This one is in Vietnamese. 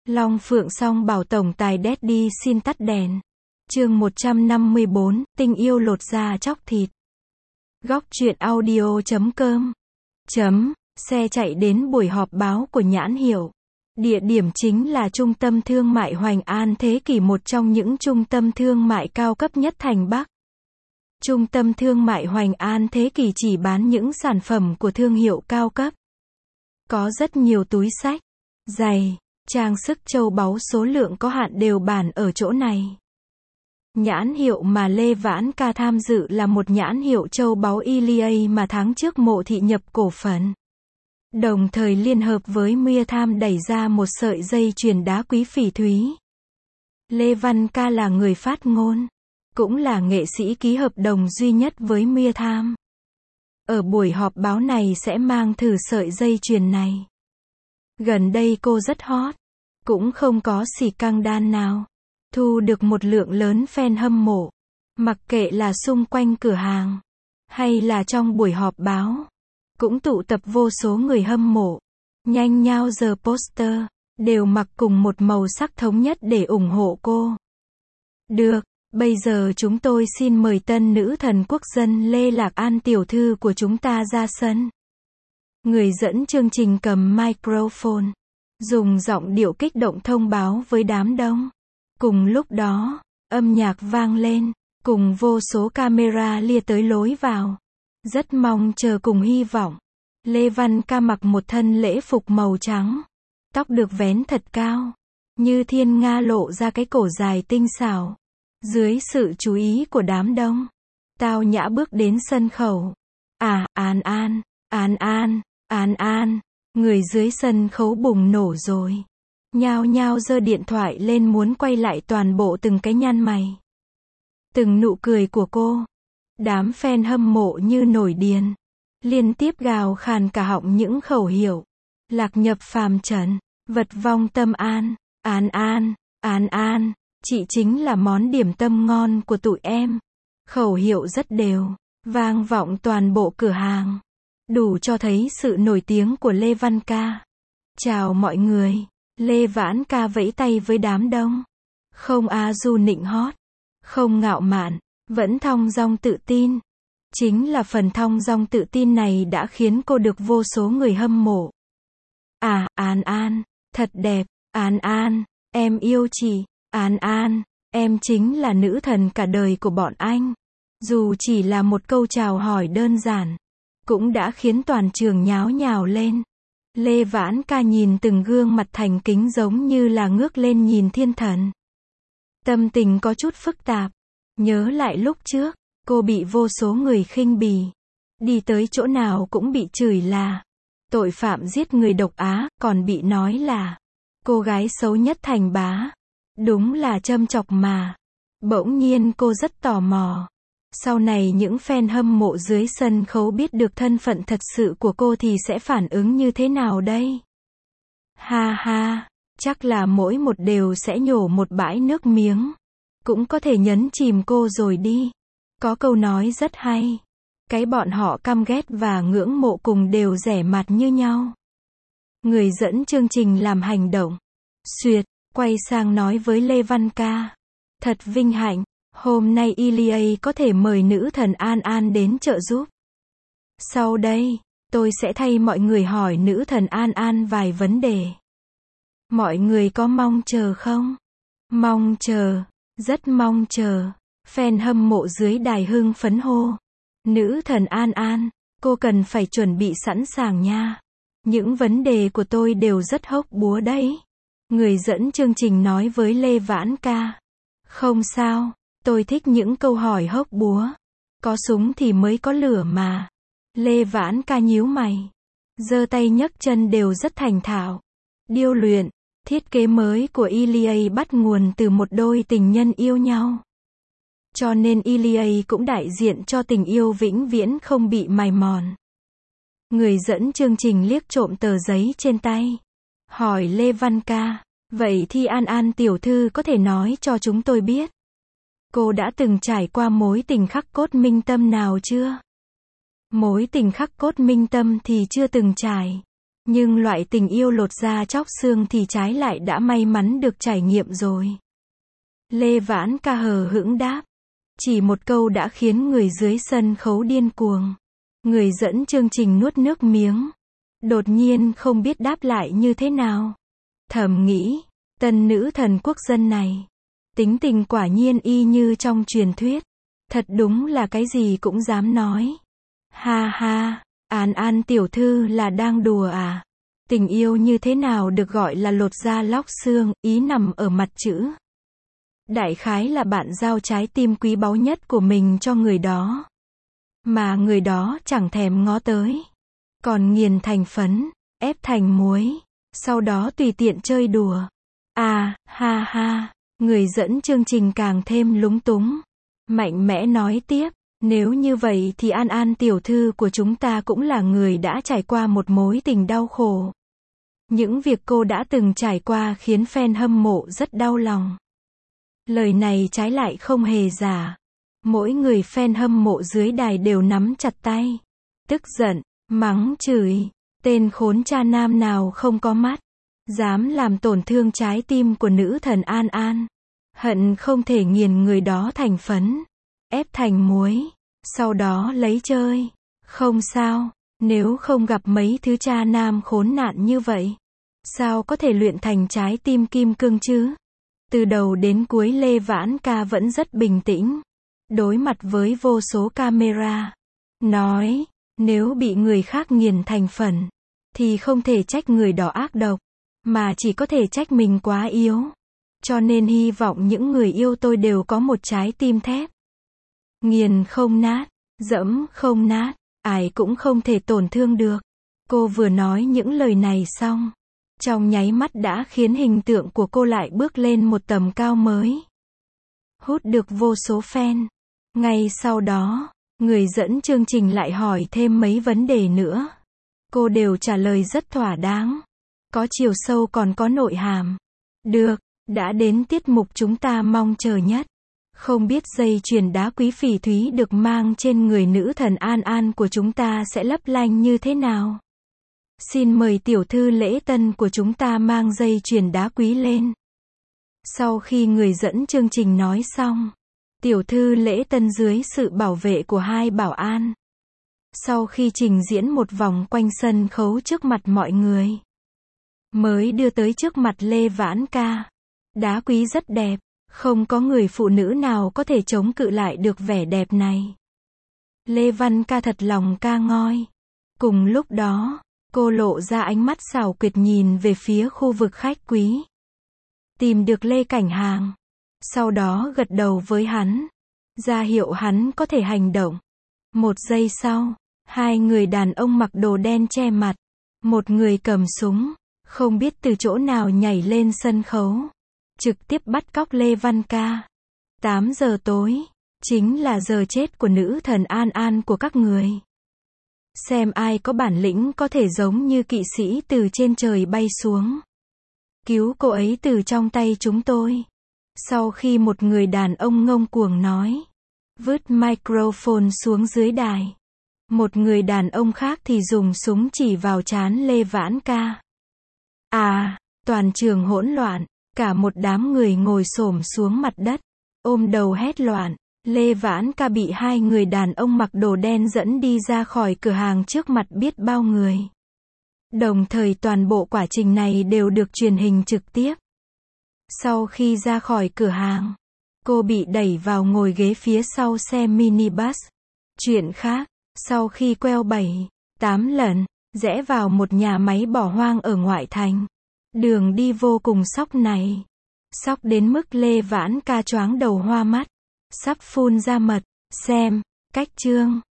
Long Phượng Song bảo tổng tài Daddy xin tắt đèn. Chương 154, tình yêu lột da chóc thịt. Góc truyện audio.com. Xe chạy đến buổi họp báo của nhãn hiệu. Địa điểm chính là trung tâm thương mại Hoành An Thế Kỷ, một trong những trung tâm thương mại cao cấp nhất thành Bắc. Trung tâm thương mại Hoành An Thế Kỷ chỉ bán những sản phẩm của thương hiệu cao cấp. Có rất nhiều túi xách, giày, trang sức châu báu số lượng có hạn đều bán ở chỗ này. Nhãn hiệu mà Lê Vãn Ca tham dự là một nhãn hiệu châu báu Iliay mà tháng trước Mộ Thị nhập cổ phần. Đồng thời liên hợp với Mia Tham đẩy ra một sợi dây chuyền đá quý phỉ thúy. Lê Văn Ca là người phát ngôn, cũng là nghệ sĩ ký hợp đồng duy nhất với Mia Tham. Ở buổi họp báo này sẽ mang thử sợi dây chuyền này. Gần đây cô rất hot, cũng không có xì căng đan nào. Thu được một lượng lớn fan hâm mộ. Mặc kệ là xung quanh cửa hàng, hay là trong buổi họp báo, cũng tụ tập vô số người hâm mộ. Nhanh nhao giờ poster, đều mặc cùng một màu sắc thống nhất để ủng hộ cô. Được, bây giờ chúng tôi xin mời tân nữ thần quốc dân Lê Lạc An tiểu thư của chúng ta ra sân. Người dẫn chương trình cầm microphone, dùng giọng điệu kích động thông báo với đám đông. Cùng lúc đó, âm nhạc vang lên, cùng vô số camera lia tới lối vào. Rất mong chờ cùng hy vọng. Lê Văn Ca mặc một thân lễ phục màu trắng. Tóc được vén thật cao, như thiên nga lộ ra cái cổ dài tinh xảo. Dưới sự chú ý của đám đông, tao nhã bước đến sân khấu. An, người dưới sân khấu bùng nổ rồi. Nhao nhao giơ điện thoại lên muốn quay lại toàn bộ từng cái nhăn mày, từng nụ cười của cô. Đám fan hâm mộ như nổi điên, liên tiếp gào khàn cả họng những khẩu hiệu. Lạc nhập phàm trần, vật vong tâm an, an, chị chính là món điểm tâm ngon của tụi em. Khẩu hiệu rất đều, vang vọng toàn bộ cửa hàng, đủ cho thấy sự nổi tiếng của Lê Văn Ca. Chào mọi người. Lê Vãn Ca vẫy tay với đám đông. Không du nịnh hót, không ngạo mạn, vẫn thong dong tự tin. Chính là phần thong dong tự tin này đã khiến cô được vô số người hâm mộ. An, thật đẹp. An, em yêu chị. An, em chính là nữ thần cả đời của bọn anh. Dù chỉ là một câu chào hỏi đơn giản, cũng đã khiến toàn trường nháo nhào lên. Lê Vãn Ca nhìn từng gương mặt thành kính giống như là ngước lên nhìn thiên thần. Tâm tình có chút phức tạp. Nhớ lại lúc trước, cô bị vô số người khinh bỉ. Đi tới chỗ nào cũng bị chửi là tội phạm giết người độc ác, còn bị nói là cô gái xấu nhất thành Bá. Đúng là châm chọc mà. Bỗng nhiên cô rất tò mò. Sau này những fan hâm mộ dưới sân khấu biết được thân phận thật sự của cô thì sẽ phản ứng như thế nào đây? Ha, chắc là mỗi một đều sẽ nhổ một bãi nước miếng. Cũng có thể nhấn chìm cô rồi đi. Có câu nói rất hay. Cái bọn họ căm ghét và ngưỡng mộ cùng đều rẻ mạt như nhau. Người dẫn chương trình làm hành động. Xuyệt, quay sang nói với Lê Văn Ca. Thật vinh hạnh. Hôm nay Iliay có thể mời nữ thần An đến trợ giúp. Sau đây, tôi sẽ thay mọi người hỏi nữ thần An vài vấn đề. Mọi người có mong chờ không? Mong chờ, rất mong chờ. Fan hâm mộ dưới đài hưng phấn hô. Nữ thần An, cô cần phải chuẩn bị sẵn sàng nha. Những vấn đề của tôi đều rất hốc búa đấy. Người dẫn chương trình nói với Lê Vãn Ca. Không sao. Tôi thích những câu hỏi hốc búa. Có súng thì mới có lửa mà. Lê Vãn Ca nhíu mày. Giơ tay nhấc chân đều rất thành thạo. Điêu luyện. Thiết kế mới của Iliay bắt nguồn từ một đôi tình nhân yêu nhau. Cho nên Iliay cũng đại diện cho tình yêu vĩnh viễn không bị mài mòn. Người dẫn chương trình liếc trộm tờ giấy trên tay. Hỏi Lê Văn Ca. Vậy thì An tiểu thư có thể nói cho chúng tôi biết. Cô đã từng trải qua mối tình khắc cốt minh tâm nào chưa? Mối tình khắc cốt minh tâm thì chưa từng trải. Nhưng loại tình yêu lột da chóc xương thì trái lại đã may mắn được trải nghiệm rồi. Lê Vãn Ca hờ hững đáp. Chỉ một câu đã khiến người dưới sân khấu điên cuồng. Người dẫn chương trình nuốt nước miếng. Đột nhiên không biết đáp lại như thế nào. Thầm nghĩ, tân nữ thần quốc dân này. Tính tình quả nhiên y như trong truyền thuyết. Thật đúng là cái gì cũng dám nói. Ha ha, An An tiểu thư là đang đùa à? Tình yêu như thế nào được gọi là lột da lóc xương, ý nằm ở mặt chữ. Đại khái là bạn giao trái tim quý báu nhất của mình cho người đó. Mà người đó chẳng thèm ngó tới. Còn nghiền thành phấn, ép thành muối. Sau đó tùy tiện chơi đùa. À, ha ha, người dẫn chương trình càng thêm lúng túng. Mạnh mẽ nói tiếp, nếu như vậy thì An An tiểu thư của chúng ta cũng là người đã trải qua một mối tình đau khổ. Những việc cô đã từng trải qua khiến fan hâm mộ rất đau lòng. Lời này trái lại không hề giả. Mỗi người fan hâm mộ dưới đài đều nắm chặt tay. Tức giận, mắng chửi. Tên khốn cha nam nào không có mắt. Dám làm tổn thương trái tim của nữ thần An An. Hận không thể nghiền người đó thành phấn. Ép thành muối. Sau đó lấy chơi. Không sao. Nếu không gặp mấy thứ cha nam khốn nạn như vậy. Sao có thể luyện thành trái tim kim cương chứ? Từ đầu đến cuối Lê Vãn Ca vẫn rất bình tĩnh. Đối mặt với vô số camera. Nói, nếu bị người khác nghiền thành phấn, thì không thể trách người đó ác độc, mà chỉ có thể trách mình quá yếu. Cho nên hy vọng những người yêu tôi đều có một trái tim thép. Nghiền không nát, dẫm không nát, ai cũng không thể tổn thương được. Cô vừa nói những lời này xong. Trong nháy mắt đã khiến hình tượng của cô lại bước lên một tầm cao mới. Hút được vô số fan. Ngay sau đó, người dẫn chương trình lại hỏi thêm mấy vấn đề nữa. Cô đều trả lời rất thỏa đáng. Có chiều sâu còn có nội hàm. Được, đã đến tiết mục chúng ta mong chờ nhất. Không biết dây chuyền đá quý phỉ thúy được mang trên người nữ thần An An của chúng ta sẽ lấp lánh như thế nào? Xin mời tiểu thư lễ tân của chúng ta mang dây chuyền đá quý lên. Sau khi người dẫn chương trình nói xong, tiểu thư lễ tân dưới sự bảo vệ của hai bảo an. Sau khi trình diễn một vòng quanh sân khấu trước mặt mọi người, mới đưa tới trước mặt Lê Vãn Ca. Đá quý rất đẹp, không có người phụ nữ nào có thể chống cự lại được vẻ đẹp này. Lê Văn Ca thật lòng ca ngợi. Cùng lúc đó, cô lộ ra ánh mắt xảo quyệt nhìn về phía khu vực khách quý. Tìm được Lê Cảnh Hàng. Sau đó gật đầu với hắn. Ra hiệu hắn có thể hành động. Một giây sau, hai người đàn ông mặc đồ đen che mặt. Một người cầm súng, không biết từ chỗ nào nhảy lên sân khấu. Trực tiếp bắt cóc Lê Văn Ca. 8 giờ tối, chính là giờ chết của nữ thần An An của các người. Xem ai có bản lĩnh có thể giống như kỵ sĩ từ trên trời bay xuống. Cứu cô ấy từ trong tay chúng tôi. Sau khi một người đàn ông ngông cuồng nói, vứt microphone xuống dưới đài. Một người đàn ông khác thì dùng súng chỉ vào trán Lê Vãn Ca. À, toàn trường hỗn loạn. Cả một đám người ngồi xổm xuống mặt đất, ôm đầu hét loạn. Lê Vãn Ca bị hai người đàn ông mặc đồ đen dẫn đi ra khỏi cửa hàng trước mặt biết bao người. Đồng thời toàn bộ quá trình này đều được truyền hình trực tiếp. Sau khi ra khỏi cửa hàng, cô bị đẩy vào ngồi ghế phía sau xe minibus. Chuyện khác, sau khi queo 7-8 lần, rẽ vào một nhà máy bỏ hoang ở ngoại thành. Đường đi vô cùng sóc này. Sóc đến mức Lê Vãn Ca choáng đầu hoa mắt. Sắp phun ra mật. Xem, cách chương.